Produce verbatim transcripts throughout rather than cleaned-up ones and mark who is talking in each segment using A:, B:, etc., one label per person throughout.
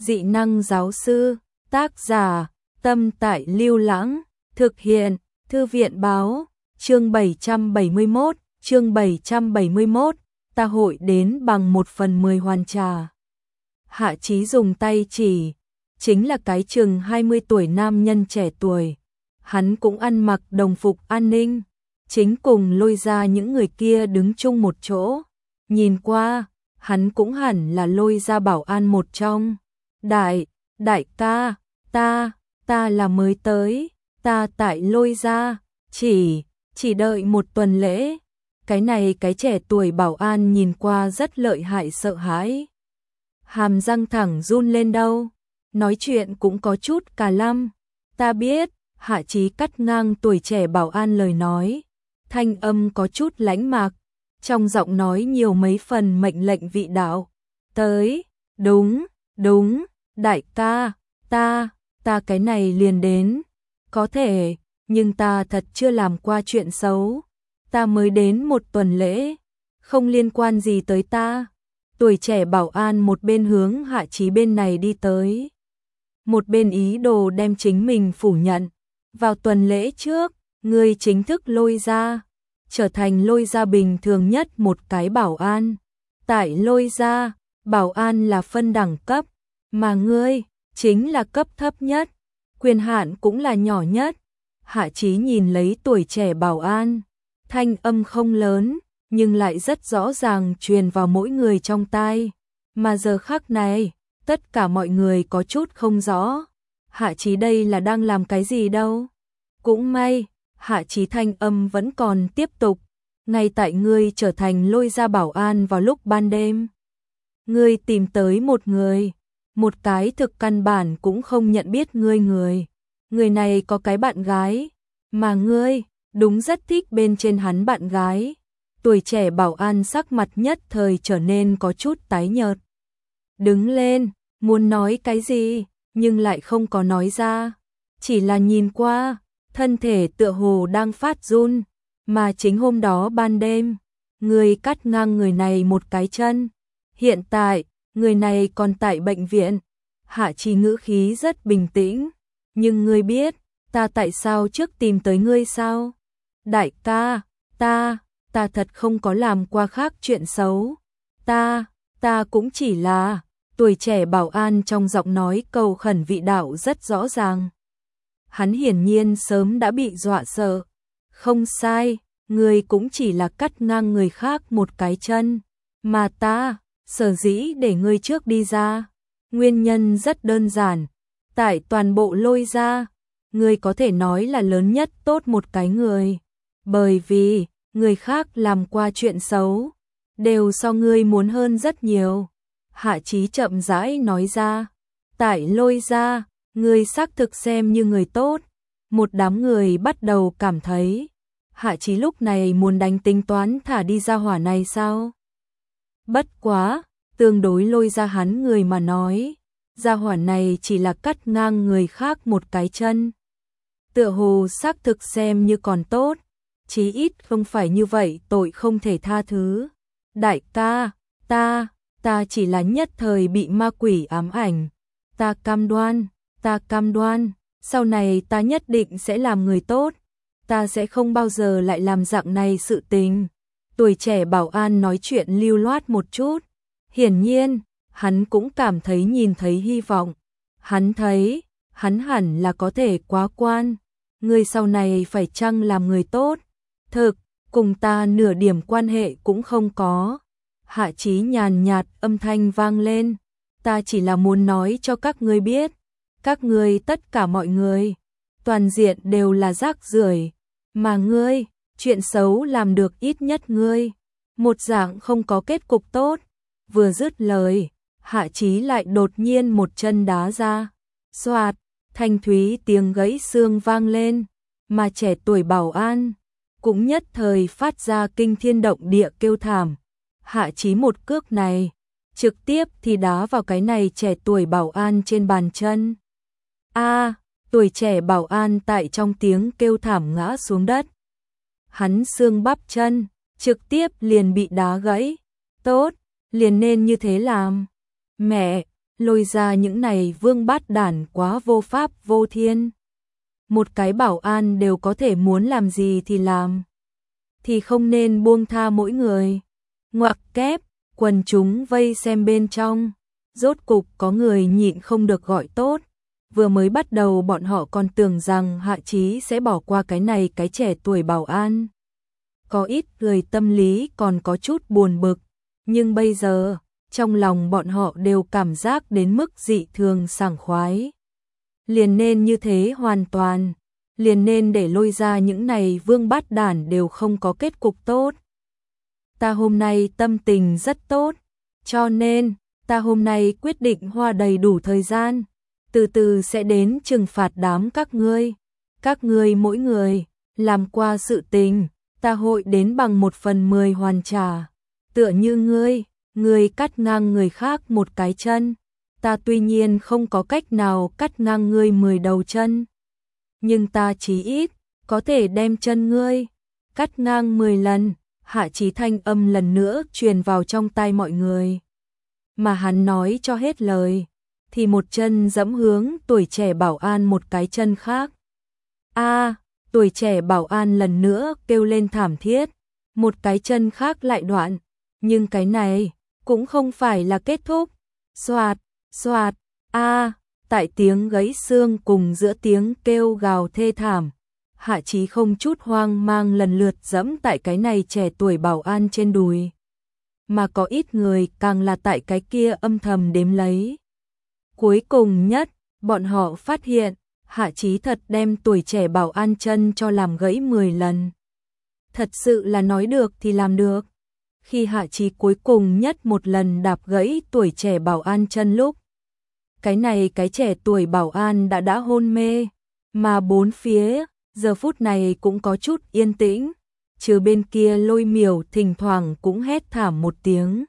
A: Dị năng giáo sư, tác giả, Tâm Tại Lưu Lãng, thực hiện, Thư viện báo, chương bảy trăm bảy mươi mốt, chương bảy trăm bảy mươi mốt, ta hội đến bằng một phần mười hoàn trà. Hạ Chí dùng tay chỉ, chính là cái chừng hai mươi tuổi nam nhân trẻ tuổi. Hắn cũng ăn mặc đồng phục an ninh, chính cùng Lôi Gia những người kia đứng chung một chỗ. Nhìn qua, hắn cũng hẳn là Lôi Gia bảo an một trong. Đại, đại ca, ta, ta là mới tới, ta tại Lôi Gia, chỉ, chỉ đợi một tuần lễ. Cái này cái trẻ tuổi bảo an nhìn qua rất lợi hại sợ hãi. Hàm răng thẳng run lên đâu, nói chuyện cũng có chút cà lăm. Ta biết, Hạ Chí cắt ngang tuổi trẻ bảo an lời nói, thanh âm có chút lãnh mạc, trong giọng nói nhiều mấy phần mệnh lệnh vị đạo. Tới, đúng, đúng, đại ca, ta, ta cái này liền đến, có thể, nhưng ta thật chưa làm qua chuyện xấu, ta mới đến một tuần lễ, không liên quan gì tới ta. Tuổi trẻ bảo an một bên hướng Hạ Chí bên này đi tới, một bên ý đồ đem chính mình phủ nhận. Vào tuần lễ trước, ngươi chính thức Lôi Gia, trở thành Lôi Gia bình thường nhất một cái bảo an. Tại Lôi Gia, bảo an là phân đẳng cấp, mà ngươi chính là cấp thấp nhất, quyền hạn cũng là nhỏ nhất. Hạ Chí nhìn lấy tuổi trẻ bảo an, thanh âm không lớn, nhưng lại rất rõ ràng truyền vào mỗi người trong tai. Mà giờ khắc này, tất cả mọi người có chút không rõ. Hạ Chí đây là đang làm cái gì đâu? Cũng may, Hạ Chí thanh âm vẫn còn tiếp tục. Ngay tại ngươi trở thành Lôi Gia bảo an vào lúc ban đêm, ngươi tìm tới một người, một cái thực căn bản cũng không nhận biết ngươi người. Người này có cái bạn gái, mà ngươi đúng rất thích bên trên hắn bạn gái. Tuổi trẻ bảo an sắc mặt nhất thời trở nên có chút tái nhợt. Đứng lên, muốn nói cái gì, nhưng lại không có nói ra, chỉ là nhìn qua, thân thể tựa hồ đang phát run, mà chính hôm đó ban đêm, người cắt ngang người này một cái chân. Hiện tại, người này còn tại bệnh viện. Hạ Chí ngữ khí rất bình tĩnh, nhưng ngươi biết, ta tại sao trước tìm tới ngươi sao? Đại ca, ta, ta thật không có làm qua khác chuyện xấu. Ta, ta cũng chỉ là... Tuổi trẻ bảo an trong giọng nói cầu khẩn vị đạo rất rõ ràng. Hắn hiển nhiên sớm đã bị dọa sợ. Không sai, ngươi cũng chỉ là cắt ngang người khác một cái chân. Mà ta, sở dĩ để ngươi trước đi ra. Nguyên nhân rất đơn giản. Tại toàn bộ Lôi Gia, ngươi có thể nói là lớn nhất tốt một cái người. Bởi vì, người khác làm qua chuyện xấu, đều so ngươi muốn hơn rất nhiều. Hạ Chí chậm rãi nói ra, tại Lôi Gia, ngươi xác thực xem như người tốt. Một đám người bắt đầu cảm thấy, Hạ Chí lúc này muốn đánh tính toán thả đi gia hỏa này sao? Bất quá, tương đối Lôi Gia hắn người mà nói, gia hỏa này chỉ là cắt ngang người khác một cái chân. Tựa hồ xác thực xem như còn tốt, chí ít không phải như vậy tội không thể tha thứ. Đại ca, ta... Ta chỉ là nhất thời bị ma quỷ ám ảnh. Ta cam đoan, ta cam đoan, sau này ta nhất định sẽ làm người tốt. Ta sẽ không bao giờ lại làm dạng này sự tình. Tuổi trẻ bảo an nói chuyện lưu loát một chút. Hiển nhiên, hắn cũng cảm thấy nhìn thấy hy vọng. Hắn thấy, hắn hẳn là có thể quá quan. Người sau này phải chăng làm người tốt? Thực, cùng ta nửa điểm quan hệ cũng không có. Hạ Chí nhàn nhạt âm thanh vang lên, ta chỉ là muốn nói cho các ngươi biết, các ngươi tất cả mọi người, toàn diện đều là rác rưởi, mà ngươi, chuyện xấu làm được ít nhất ngươi, một dạng không có kết cục tốt. Vừa dứt lời, Hạ Chí lại đột nhiên một chân đá ra, xoạt, thanh thúy tiếng gãy xương vang lên, mà trẻ tuổi bảo an cũng nhất thời phát ra kinh thiên động địa kêu thảm. Hạ Chí một cước này, trực tiếp thì đá vào cái này trẻ tuổi bảo an trên bàn chân. A, tuổi trẻ bảo an tại trong tiếng kêu thảm ngã xuống đất. Hắn xương bắp chân, trực tiếp liền bị đá gãy. Tốt, liền nên như thế làm. Mẹ, Lôi ra những này vương bát đản quá vô pháp vô thiên. Một cái bảo an đều có thể muốn làm gì thì làm. Thì không nên buông tha mỗi người. Ngoặc kép, quần chúng vây xem bên trong. Rốt cục có người nhịn không được gọi tốt. Vừa mới bắt đầu bọn họ còn tưởng rằng Hạ Chí sẽ bỏ qua cái này cái trẻ tuổi bảo an. Có ít người tâm lý còn có chút buồn bực. Nhưng bây giờ, trong lòng bọn họ đều cảm giác đến mức dị thường sảng khoái. Liền nên như thế hoàn toàn. Liền nên để lôi ra những này vương bát đản đều không có kết cục tốt. Ta hôm nay tâm tình rất tốt. Cho nên, ta hôm nay quyết định hoa đầy đủ thời gian. Từ từ sẽ đến trừng phạt đám các ngươi. Các ngươi mỗi người, làm qua sự tình, ta hội đến bằng một phần mười hoàn trả. Tựa như ngươi, ngươi cắt ngang người khác một cái chân. Ta tuy nhiên không có cách nào cắt ngang ngươi mười đầu chân. Nhưng ta chí ít, có thể đem chân ngươi, cắt ngang mười lần. Hạ Chí thanh âm lần nữa truyền vào trong tai mọi người. Mà hắn nói cho hết lời, thì một chân dẫm hướng tuổi trẻ bảo an một cái chân khác. A, tuổi trẻ bảo an lần nữa kêu lên thảm thiết, một cái chân khác lại đoạn, nhưng cái này cũng không phải là kết thúc. Xoạt, xoạt, a, tại tiếng gãy xương cùng giữa tiếng kêu gào thê thảm, Hạ Chí không chút hoang mang lần lượt dẫm tại cái này trẻ tuổi bảo an trên đùi. Mà có ít người càng là tại cái kia âm thầm đếm lấy. Cuối cùng nhất, bọn họ phát hiện, Hạ Chí thật đem tuổi trẻ bảo an chân cho làm gãy mười lần. Thật sự là nói được thì làm được. Khi Hạ Chí cuối cùng nhất một lần đạp gãy tuổi trẻ bảo an chân lúc, cái này cái trẻ tuổi bảo an đã đã hôn mê, mà bốn phía, giờ phút này cũng có chút yên tĩnh, trừ bên kia Lôi Miểu thỉnh thoảng cũng hét thảm một tiếng.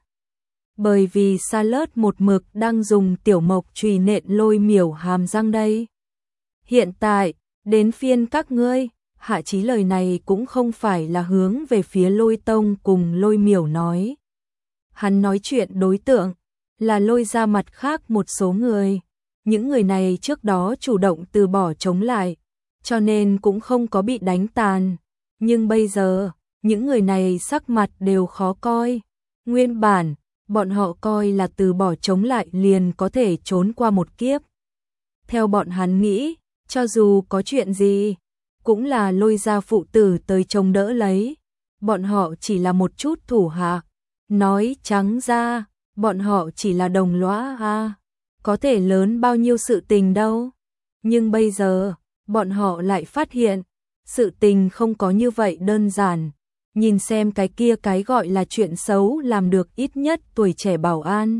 A: Bởi vì Sa Lớt một mực đang dùng tiểu mộc chùy nện Lôi Miểu hàm răng đây. Hiện tại, đến phiên các ngươi, Hạ Chí lời này cũng không phải là hướng về phía Lôi Tông cùng Lôi Miểu nói. Hắn nói chuyện đối tượng, là lôi ra mặt khác một số người. Những người này trước đó chủ động từ bỏ chống lại, cho nên cũng không có bị đánh tàn. Nhưng bây giờ, những người này sắc mặt đều khó coi. Nguyên bản, bọn họ coi là từ bỏ chống lại liền có thể trốn qua một kiếp. Theo bọn hắn nghĩ, cho dù có chuyện gì, cũng là lôi ra phụ tử tới chống đỡ lấy. Bọn họ chỉ là một chút thủ hạ. Nói trắng ra, bọn họ chỉ là đồng lõa ha. Có thể lớn bao nhiêu sự tình đâu. Nhưng bây giờ, bọn họ lại phát hiện, sự tình không có như vậy đơn giản. Nhìn xem cái kia cái gọi là chuyện xấu làm được ít nhất tuổi trẻ bảo an.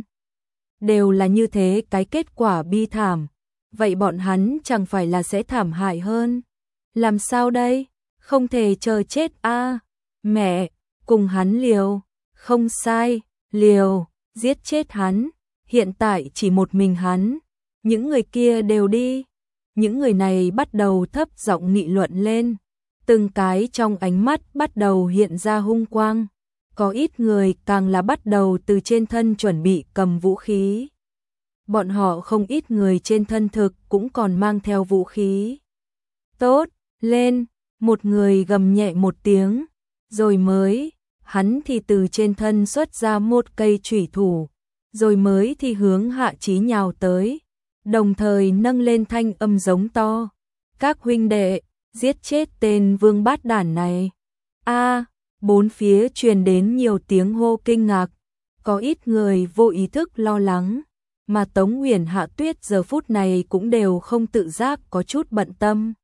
A: Đều là như thế cái kết quả bi thảm. Vậy bọn hắn chẳng phải là sẽ thảm hại hơn. Làm sao đây? Không thể chờ chết a à? Mẹ, cùng hắn liều. Không sai, liều, giết chết hắn. Hiện tại chỉ một mình hắn. Những người kia đều đi. Những người này bắt đầu thấp giọng nghị luận lên. Từng cái trong ánh mắt bắt đầu hiện ra hung quang. Có ít người càng là bắt đầu từ trên thân chuẩn bị cầm vũ khí. Bọn họ không ít người trên thân thực cũng còn mang theo vũ khí. Tốt, lên, một người gầm nhẹ một tiếng, rồi mới, hắn thì từ trên thân xuất ra một cây chủy thủ, rồi mới thì hướng Hạ Chí nhào tới, đồng thời nâng lên thanh âm giống to. Các huynh đệ, giết chết tên vương bát đản này. A, bốn phía truyền đến nhiều tiếng hô kinh ngạc, có ít người vô ý thức lo lắng, mà Tống Uyển Hạ Tuyết giờ phút này cũng đều không tự giác có chút bận tâm.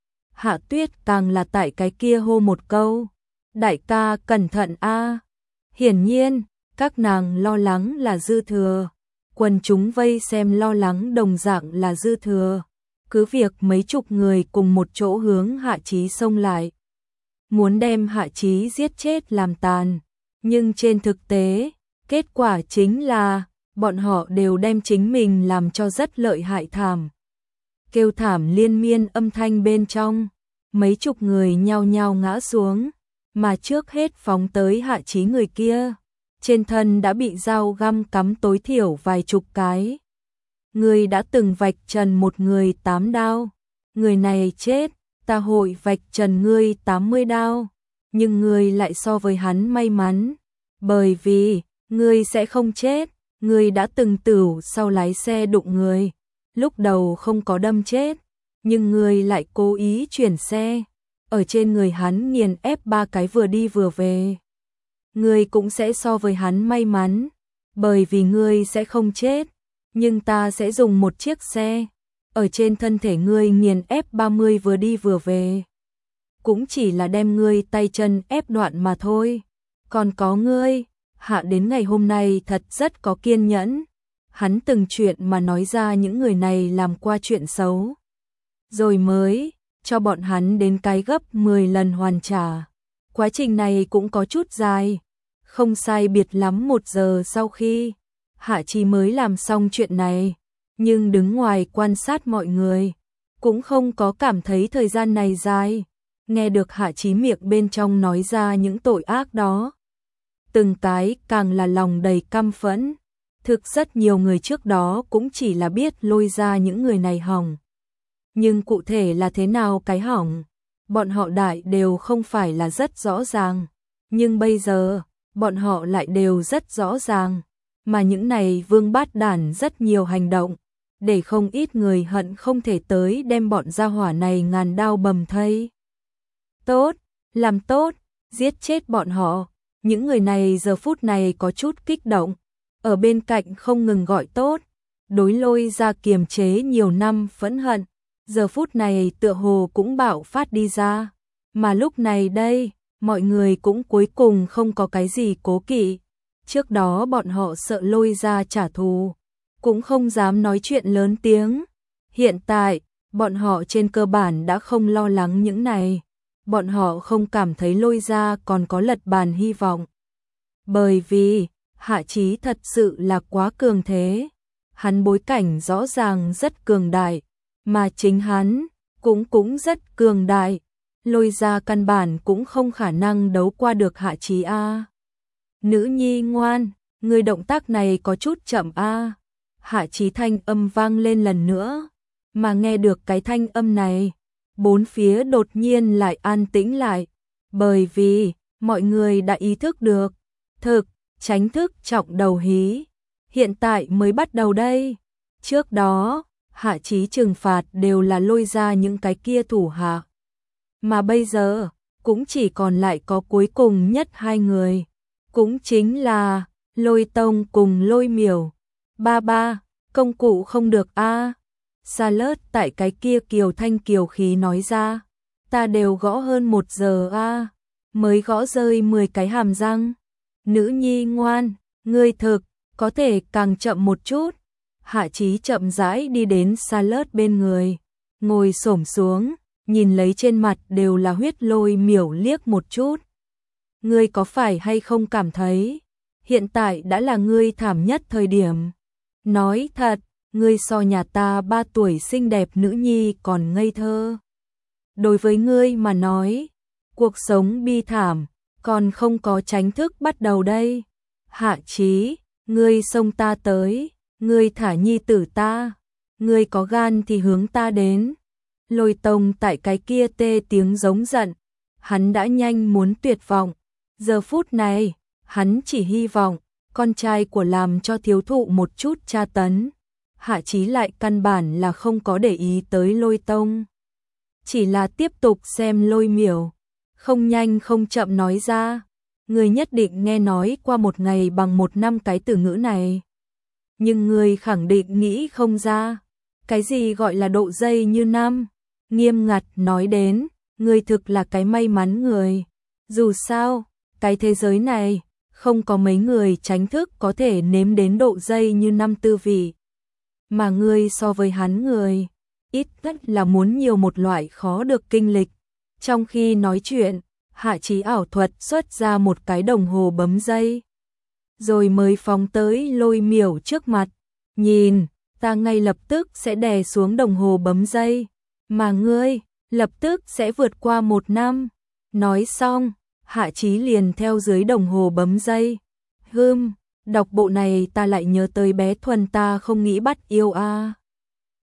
A: Hạ Tuyết càng là tại cái kia hô một câu, đại ca cẩn thận a. Hiển nhiên, các nàng lo lắng là dư thừa, quần chúng vây xem lo lắng đồng dạng là dư thừa. Cứ việc mấy chục người cùng một chỗ hướng Hạ Chí xông lại, muốn đem Hạ Chí giết chết làm tàn, nhưng trên thực tế, kết quả chính là bọn họ đều đem chính mình làm cho rất lợi hại thảm. Kêu thảm liên miên âm thanh bên trong, mấy chục người nhao nhao ngã xuống, mà trước hết phóng tới Hạ Chí người kia, trên thân đã bị dao găm cắm tối thiểu vài chục cái. ngươi đã từng vạch trần một người tám đao, người này chết, ta hội vạch trần ngươi tám mươi đao, nhưng ngươi lại so với hắn may mắn, bởi vì ngươi sẽ không chết, ngươi đã từng tửu sau lái xe đụng người, lúc đầu không có đâm chết, nhưng ngươi lại cố ý chuyển xe, ở trên người hắn nghiền ép ba cái vừa đi vừa về. Ngươi cũng sẽ so với hắn may mắn, bởi vì ngươi sẽ không chết, nhưng ta sẽ dùng một chiếc xe, ở trên thân thể ngươi nghiền ép ba mươi vừa đi vừa về. Cũng chỉ là đem ngươi tay chân ép đoạn mà thôi. Còn có ngươi, Hạ đến ngày hôm nay thật rất có kiên nhẫn. Hắn từng chuyện mà nói ra những người này làm qua chuyện xấu. Rồi mới cho bọn hắn đến cái gấp mười lần hoàn trả. Quá trình này cũng có chút dài. Không sai biệt lắm một giờ sau khi Hạ Chí mới làm xong chuyện này. Nhưng đứng ngoài quan sát mọi người, cũng không có cảm thấy thời gian này dài. Nghe được Hạ Chí miệng bên trong nói ra những tội ác đó, từng cái càng là lòng đầy căm phẫn. Thực rất nhiều người trước đó cũng chỉ là biết lôi ra những người này hỏng. Nhưng cụ thể là thế nào cái hỏng, bọn họ đại đều không phải là rất rõ ràng. Nhưng bây giờ, bọn họ lại đều rất rõ ràng. Mà những này vương bát đản rất nhiều hành động, để không ít người hận không thể tới đem bọn gia hỏa này ngàn đao bầm thây. Tốt, làm tốt, giết chết bọn họ. Những người này giờ phút này có chút kích động, ở bên cạnh không ngừng gọi tốt, đối lôi ra kiềm chế nhiều năm phẫn hận, giờ phút này tựa hồ cũng bạo phát đi ra. Mà lúc này đây, mọi người cũng cuối cùng không có cái gì cố kỵ. Trước đó bọn họ sợ lôi ra trả thù, cũng không dám nói chuyện lớn tiếng. Hiện tại, bọn họ trên cơ bản đã không lo lắng những này. Bọn họ không cảm thấy lôi ra còn có lật bàn hy vọng. Bởi vì, Hạ Chí thật sự là quá cường thế. Hắn bối cảnh rõ ràng rất cường đại, mà chính hắn cũng cũng rất cường đại. Lôi ra căn bản cũng không khả năng đấu qua được Hạ Chí a. Nữ nhi ngoan, người động tác này có chút chậm a. Hạ Chí thanh âm vang lên lần nữa, mà nghe được cái thanh âm này, bốn phía đột nhiên lại an tĩnh lại, bởi vì mọi người đã ý thức được, thực, tránh thức trọng đầu hí, hiện tại mới bắt đầu đây. Trước đó, Hạ Chí trừng phạt đều là lôi ra những cái kia thủ hạ, mà bây giờ cũng chỉ còn lại có cuối cùng nhất hai người, cũng chính là Lôi Tông cùng Lôi Miểu. Ba ba, công cụ không được a. À. Sa Lớt tại cái kia kiều thanh kiều khí nói ra, ta đều gõ hơn một giờ a, à. Mới gõ rơi mười cái hàm răng. Nữ nhi ngoan, ngươi thực, có thể càng chậm một chút. Hạ Chí chậm rãi đi đến Sa Lớt bên người, ngồi xổm xuống, nhìn lấy trên mặt đều là huyết Lôi Miểu liếc một chút. Ngươi có phải hay không cảm thấy, hiện tại đã là ngươi thảm nhất thời điểm? Nói thật, ngươi so nhà ta ba tuổi xinh đẹp nữ nhi còn ngây thơ. Đối với ngươi mà nói, cuộc sống bi thảm, còn không có tránh thức bắt đầu đây. Hạ Chí, ngươi xông ta tới, ngươi thả nhi tử ta, ngươi có gan thì hướng ta đến. Lôi Tông tại cái kia tê tiếng giống giận, hắn đã nhanh muốn tuyệt vọng. Giờ phút này, hắn chỉ hy vọng con trai của làm cho thiếu thụ một chút tra tấn. Hạ Chí lại căn bản là không có để ý tới Lôi Tông, chỉ là tiếp tục xem Lôi Miểu, không nhanh không chậm nói ra, người nhất định nghe nói qua một ngày bằng một năm cái từ ngữ này, nhưng người khẳng định nghĩ không ra, cái gì gọi là độ dây như năm. Nghiêm ngặt nói đến, người thực là cái may mắn người, dù sao, cái thế giới này không có mấy người tránh thức có thể nếm đến độ dây như năm tư vị. Mà ngươi so với hắn người, ít nhất là muốn nhiều một loại khó được kinh lịch. Trong khi nói chuyện, Hạ Chí ảo thuật xuất ra một cái đồng hồ bấm giây, rồi mới phóng tới Lôi Miểu trước mặt. Nhìn, ta ngay lập tức sẽ đè xuống đồng hồ bấm giây, mà ngươi lập tức sẽ vượt qua một năm. Nói xong, Hạ Chí liền theo dưới đồng hồ bấm giây. Hừm, Đọc bộ này ta lại nhớ tới bé Thuần ta không nghĩ bắt yêu a.